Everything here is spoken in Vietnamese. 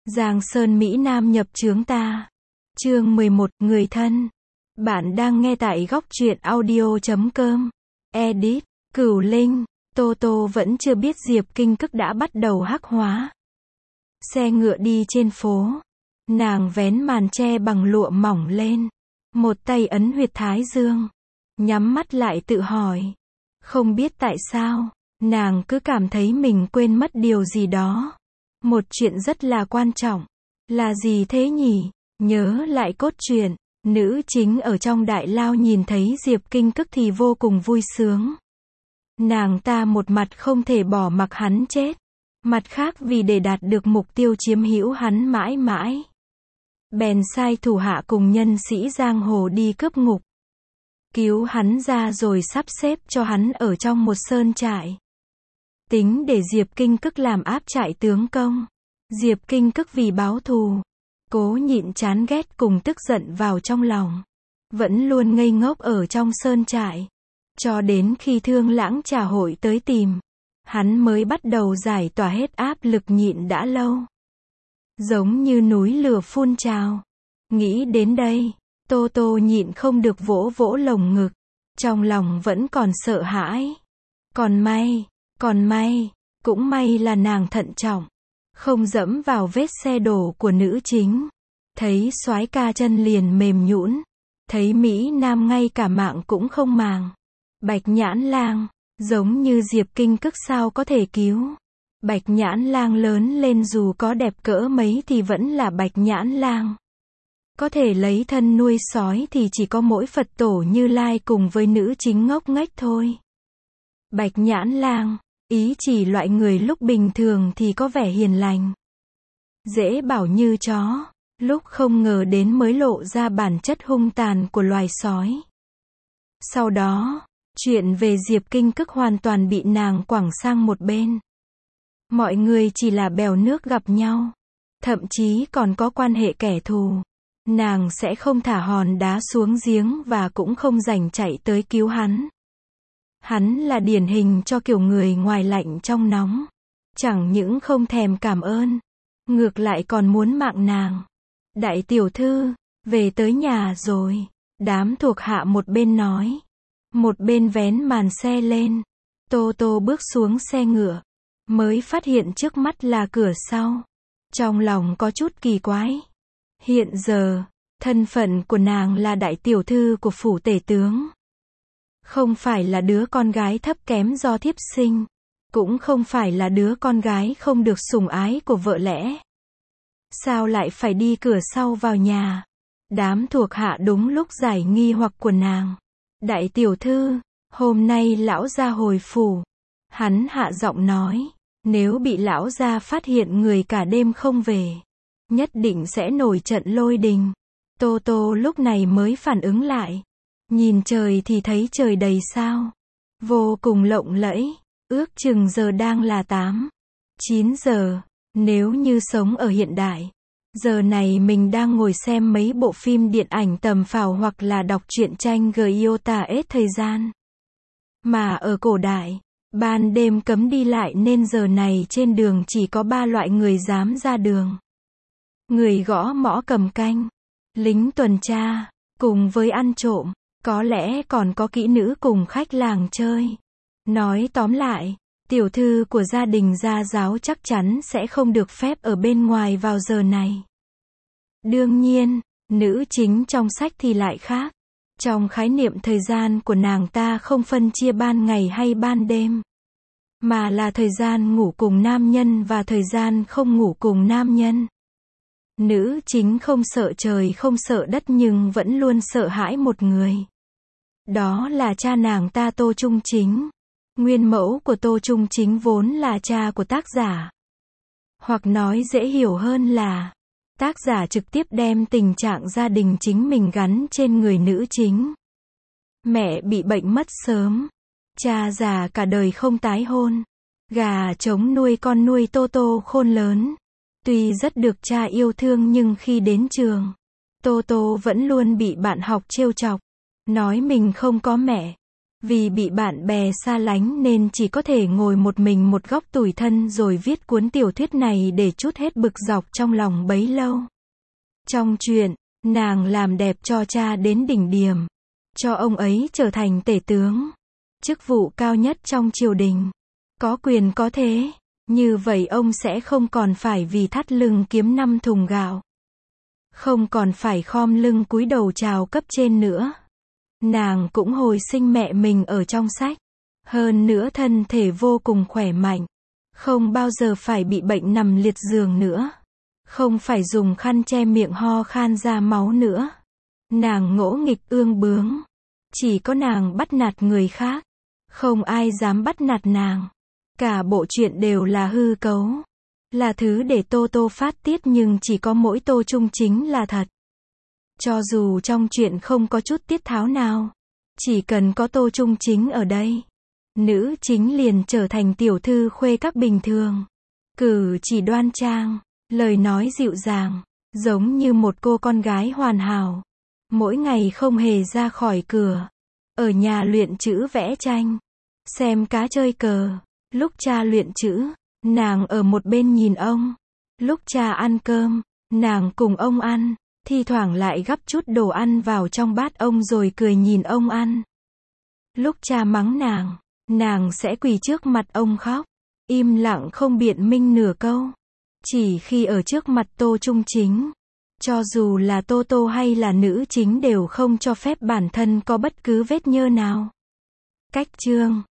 Giang Sơn Mỹ Nam nhập chướng ta. Chương 11, người thân. Bạn đang nghe tại góc truyện audio.com. Edit, Cửu Linh. Tô Tô vẫn chưa biết Diệp Kinh Cức đã bắt đầu hắc hóa. Xe ngựa đi trên phố. Nàng vén màn che bằng lụa mỏng lên. Một tay ấn huyệt thái dương. Nhắm mắt lại tự hỏi. Không biết tại sao, nàng cứ cảm thấy mình quên mất điều gì đó. Một chuyện rất là quan trọng. Là gì thế nhỉ? Nhớ lại cốt truyện, nữ chính ở trong đại lao nhìn thấy Diệp Kinh Cức thì vô cùng vui sướng. Nàng ta một mặt không thể bỏ mặc hắn chết, mặt khác vì để đạt được mục tiêu chiếm hữu hắn mãi mãi. Bèn sai thủ hạ cùng nhân sĩ giang hồ đi cướp ngục. Cứu hắn ra rồi sắp xếp cho hắn ở trong một sơn trại. Tính để Diệp Kinh Cức làm áp trại tướng công. Diệp Kinh Cức vì báo thù, cố nhịn chán ghét cùng tức giận vào trong lòng. Vẫn luôn ngây ngốc ở trong sơn trại. Cho đến khi Thương Lãng Trà Hội tới tìm, hắn mới bắt đầu giải tỏa hết áp lực nhịn đã lâu. Giống như núi lửa phun trào. Nghĩ đến đây, Tô Tô nhịn không được vỗ vỗ lồng ngực. Trong lòng vẫn còn sợ hãi. Còn may, cũng may là nàng thận trọng. Không dẫm vào vết xe đổ của nữ chính. Thấy soái ca chân liền mềm nhũn. Thấy Mỹ Nam ngay cả mạng cũng không màng. Bạch Nhãn Lang, giống như Diệp Kinh Cức sao có thể cứu. Bạch Nhãn Lang lớn lên dù có đẹp cỡ mấy thì vẫn là Bạch Nhãn Lang. Có thể lấy thân nuôi sói thì chỉ có mỗi Phật tổ Như Lai cùng với nữ chính ngốc nghếch thôi. Bạch Nhãn Lang, ý chỉ loại người lúc bình thường thì có vẻ hiền lành. Dễ bảo như chó, lúc không ngờ đến mới lộ ra bản chất hung tàn của loài sói. Sau đó, chuyện về Diệp Kinh Cức hoàn toàn bị nàng quẳng sang một bên. Mọi người chỉ là bèo nước gặp nhau, thậm chí còn có quan hệ kẻ thù. Nàng sẽ không thả hòn đá xuống giếng và cũng không rảnh chạy tới cứu hắn. Hắn là điển hình cho kiểu người ngoài lạnh trong nóng. Chẳng những không thèm cảm ơn, ngược lại còn muốn mạng nàng. Đại tiểu thư, về tới nhà rồi. Đám thuộc hạ một bên nói, một bên vén màn xe lên. Tô Tô bước xuống xe ngựa, mới phát hiện trước mắt là cửa sau. Trong lòng có chút kỳ quái. Hiện giờ, thân phận của nàng là đại tiểu thư của phủ tể tướng. Không phải là đứa con gái thấp kém do thiếp sinh. Cũng không phải là đứa con gái không được sủng ái của vợ lẽ. Sao lại phải đi cửa sau vào nhà? Đám thuộc hạ đúng lúc giải nghi hoặc của nàng. Đại tiểu thư, hôm nay lão gia hồi phủ. Hắn hạ giọng nói, nếu bị lão gia phát hiện người cả đêm không về, nhất định sẽ nổi trận lôi đình. Tô Tô lúc này mới phản ứng lại. Nhìn trời thì thấy trời đầy sao. Vô cùng lộng lẫy. Ước chừng giờ đang là 8, 9 giờ. Nếu như sống ở hiện đại, giờ này mình đang ngồi xem mấy bộ phim điện ảnh tầm phào hoặc là đọc truyện tranh Gyota hết thời gian. Mà ở cổ đại, ban đêm cấm đi lại nên giờ này trên đường chỉ có 3 loại người dám ra đường. Người gõ mõ cầm canh, lính tuần tra, cùng với ăn trộm, có lẽ còn có kỹ nữ cùng khách làng chơi. Nói tóm lại, tiểu thư của gia đình gia giáo chắc chắn sẽ không được phép ở bên ngoài vào giờ này. Đương nhiên, nữ chính trong sách thì lại khác. Trong khái niệm thời gian của nàng ta không phân chia ban ngày hay ban đêm, mà là thời gian ngủ cùng nam nhân và thời gian không ngủ cùng nam nhân. Nữ chính không sợ trời không sợ đất nhưng vẫn luôn sợ hãi một người. Đó là cha nàng ta Tô Trung Chính. Nguyên mẫu của Tô Trung Chính vốn là cha của tác giả. Hoặc nói dễ hiểu hơn là, tác giả trực tiếp đem tình trạng gia đình chính mình gắn trên người nữ chính. Mẹ bị bệnh mất sớm. Cha già cả đời không tái hôn. Gà trống nuôi con nuôi Tô Tô khôn lớn. Tuy rất được cha yêu thương nhưng khi đến trường, Tô Tô vẫn luôn bị bạn học trêu chọc. Nói mình không có mẹ. Vì bị bạn bè xa lánh nên chỉ có thể ngồi một mình một góc tủi thân rồi viết cuốn tiểu thuyết này để trút hết bực dọc trong lòng bấy lâu. Trong truyện, nàng làm đẹp cho cha đến đỉnh điểm, cho ông ấy trở thành tể tướng, chức vụ cao nhất trong triều đình, có quyền có thế, như vậy ông sẽ không còn phải vì thắt lưng kiếm 5 thùng gạo, không còn phải khom lưng cúi đầu chào cấp trên nữa. Nàng cũng hồi sinh mẹ mình ở trong sách, hơn nữa thân thể vô cùng khỏe mạnh, không bao giờ phải bị bệnh nằm liệt giường nữa, không phải dùng khăn che miệng ho khan ra máu nữa. Nàng ngỗ nghịch ương bướng, chỉ có nàng bắt nạt người khác, không ai dám bắt nạt nàng. Cả bộ truyện đều là hư cấu, là thứ để Tô Tô phát tiết, nhưng chỉ có mỗi Tô Trung Chính là thật. Cho dù trong truyện không có chút tiết tháo nào, chỉ cần có Tô Trung Chính ở đây, nữ chính liền trở thành tiểu thư khuê các bình thường, cử chỉ đoan trang, lời nói dịu dàng, giống như một cô con gái hoàn hảo. Mỗi ngày không hề ra khỏi cửa, ở nhà luyện chữ vẽ tranh, xem cá chơi cờ. Lúc cha luyện chữ, nàng ở một bên nhìn ông. Lúc cha ăn cơm, nàng cùng ông ăn, thi thoảng lại gắp chút đồ ăn vào trong bát ông rồi cười nhìn ông ăn. Lúc cha mắng nàng sẽ quỳ trước mặt ông khóc, im lặng không biện minh nửa câu. Chỉ khi ở trước mặt Tô Trung Chính, cho dù là Tô Tô hay là nữ chính đều không cho phép bản thân có bất cứ vết nhơ nào. Cách chương